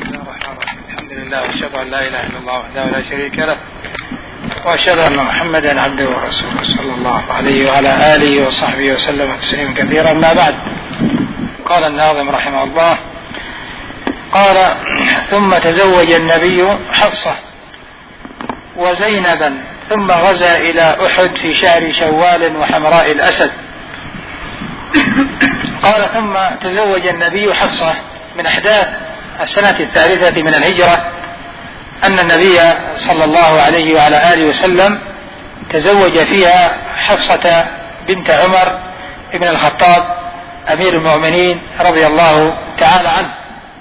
الله الرحمن الرحيم. الحمد لله واشهد ان لا اله الا الله وحده لا شريك له واشهد ان محمدا عبده ورسوله صلى الله عليه وعلى اله وصحبه وسلم تسليما كثيرا. ما بعد، قال الناظم رحمه الله: قال: ثم تزوج النبي حفصة وزينبا ثم غزا إلى أحد في شهر شوال وحمراء الأسد. قال: ثم تزوج النبي حفصة. من أحداث السنة الثالثة من الهجرة أن النبي صلى الله عليه وعلى آله وسلم تزوج فيها حفصة بنت عمر بن الخطاب أمير المؤمنين رضي الله تعالى عنه،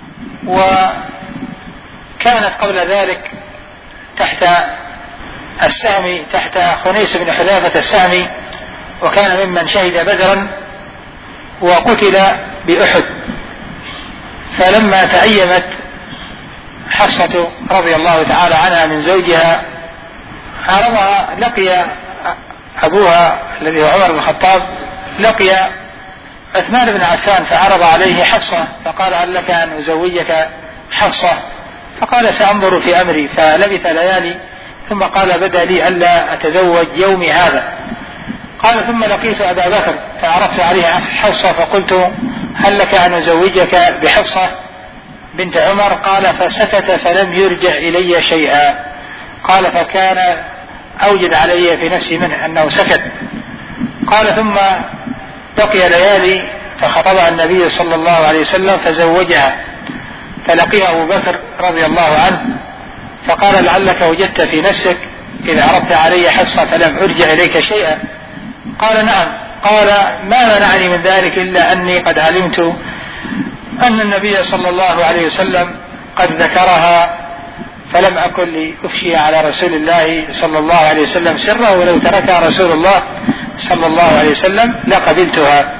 وكانت قبل ذلك تحت السهم، تحت خنيس بن حذافة السهمي، وكان ممن شهد بدرا وقتل بأحد. فلما تأيمت حفصة رضي الله تعالى عنها من زوجها عرضها، لقي أبوها الذي هو عمر بن الخطاب لقي عثمان بن عفان فعرض عليه حفصة فقال: هل لك أن أزوجك حفصة؟ فقال: سأنظر في أمري. فلبث ليالي ثم قال: بدا لي ألا أتزوج يومي هذا. قال: ثم لقيت أبا بكر فعرضت عليه حفصة فقلت: هل لك أن أزوجك بحفصة بنت عمر؟ قال: فسكت فلم يرجع إلي شيئا. قال: فكان أوجد علي في نفسي منه أنه سكت. قال: ثم بقي ليالي فخطبها النبي صلى الله عليه وسلم فزوجها، فلقيها أبو بكر رضي الله عنه فقال: لعلك وجدت في نفسك إذا عرضت علي حفصة فلم أرجع إليك شيئا؟ قال: نعم. قال: ما منعني من ذلك إلا أني قد علمت أن النبي صلى الله عليه وسلم قد ذكرها، فلم أكن لأفشي على رسول الله صلى الله عليه وسلم سره، ولو تركها رسول الله صلى الله عليه وسلم لقبلتها.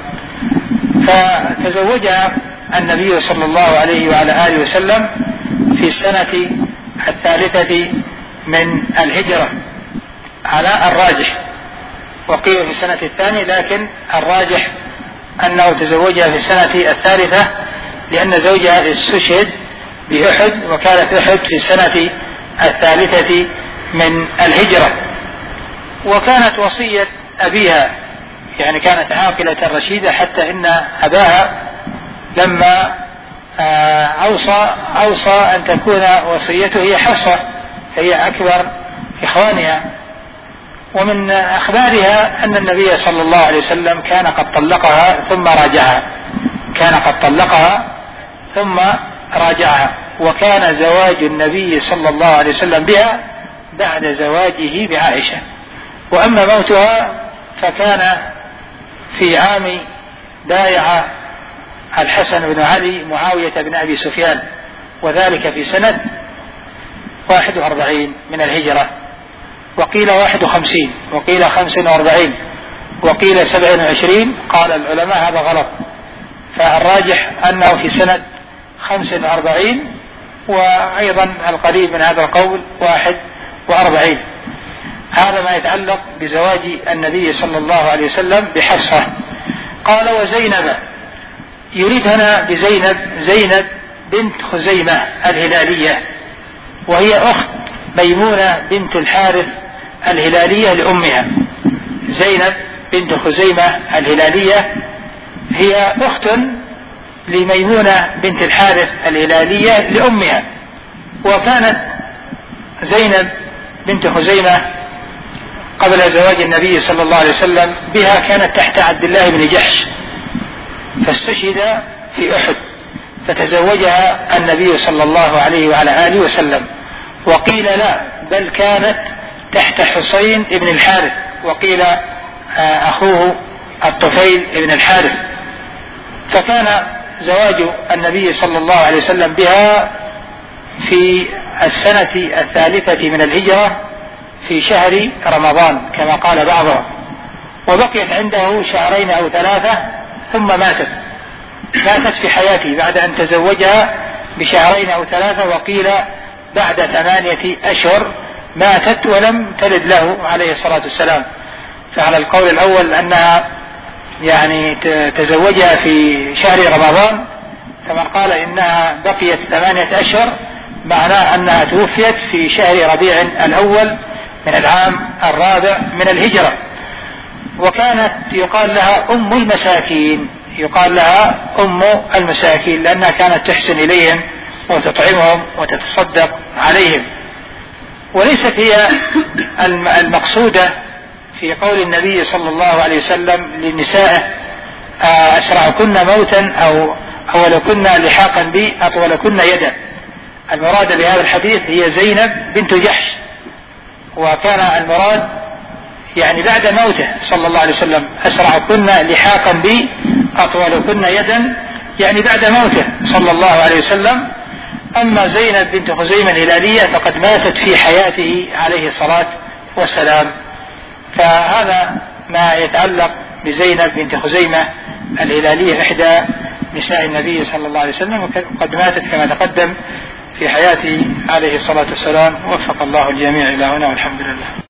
فتزوجها النبي صلى الله عليه وعلى آله وسلم في السنة الثالثة من الهجرة على الراجح، وقيل في السنة الثانية، لكن الراجح أنه تزوجها في السنة الثالثة لأن زوجها استشهد بأحد، وكانت أحد في السنة الثالثة من الهجرة. وكانت وصية أبيها، يعني كانت عاقلة رشيدة، حتى إن أباها لما أوصى أن تكون وصيته هي حفصة، فهي أكبر إخوانها. ومن أخبارها أن النبي صلى الله عليه وسلم كان قد طلقها ثم راجعها، وكان زواج النبي صلى الله عليه وسلم بها بعد زواجه بعائشة. وأما موتها فكان في عام بايع الحسن بن علي معاوية بن أبي سفيان، وذلك في سنة 41 من الهجرة، وقيل 51 وقيل 45 وقيل 27. قال العلماء هذا غلط، فالراجح أنه في سنة 45، وأيضا القريب من هذا القول 41. هذا ما يتعلق بزواج النبي صلى الله عليه وسلم بحفصة. قال: وزينب، يريد هنا بزينب زينب بنت خزيمة الهلالية، وهي أخت ميمونة بنت الحارث الهلالية لأمها. زينب بنت خزيمة الهلالية هي أخت لميمونة بنت الحارث الهلالية لأمها. وكانت زينب بنت خزيمة قبل زواج النبي صلى الله عليه وسلم بها كانت تحت عبد الله بن جحش، فاستشهد في أحد، فتزوجها النبي صلى الله عليه وعلى آله وسلم. وقيل لا، بل كانت تحت حسين بن الحارث، وقيل أخوه الطفيل بن الحارث. فكان زواج النبي صلى الله عليه وسلم بها في السنة الثالثة من الهجرة في شهر رمضان كما قال بعضهم، وبقيت عنده شهرين أو ثلاثة ثم ماتت في حياته بعد أن تزوجها بشهرين أو ثلاثة، وقيل بعد 8 أشهر ماتت ولم تلد له عليه الصلاة والسلام. فعلى القول الأول أنها يعني تزوجها في شهر رمضان فمن قال إنها بقيت 8 أشهر معناه أنها توفيت في شهر ربيع الأول من العام 4 من الهجرة. وكانت يقال لها أم المساكين، يقال لها أم المساكين لأنها كانت تحسن إليهم وتطعمهم وتتصدق عليهم. وليست هي المقصودة في قول النبي صلى الله عليه وسلم لنسائه أسرعكن موتا أو أولكن لحاقا بي أطولكن يدا. المراد بهذا الحديث هي زينب بنت جحش، وكان المراد يعني بعد موته صلى الله عليه وسلم أسرعكن لحاقا بي أطولكن يدا، يعني بعد موته صلى الله عليه وسلم. أما زينب بنت خزيمة الهلالية فقد ماتت في حياته عليه الصلاة والسلام. فهذا ما يتعلق بزينب بنت خزيمة الهلالية إحدى نساء النبي صلى الله عليه وسلم، وقد ماتت كما تقدم في حياته عليه الصلاة والسلام. وفق الله الجميع إلى هنا والحمد لله.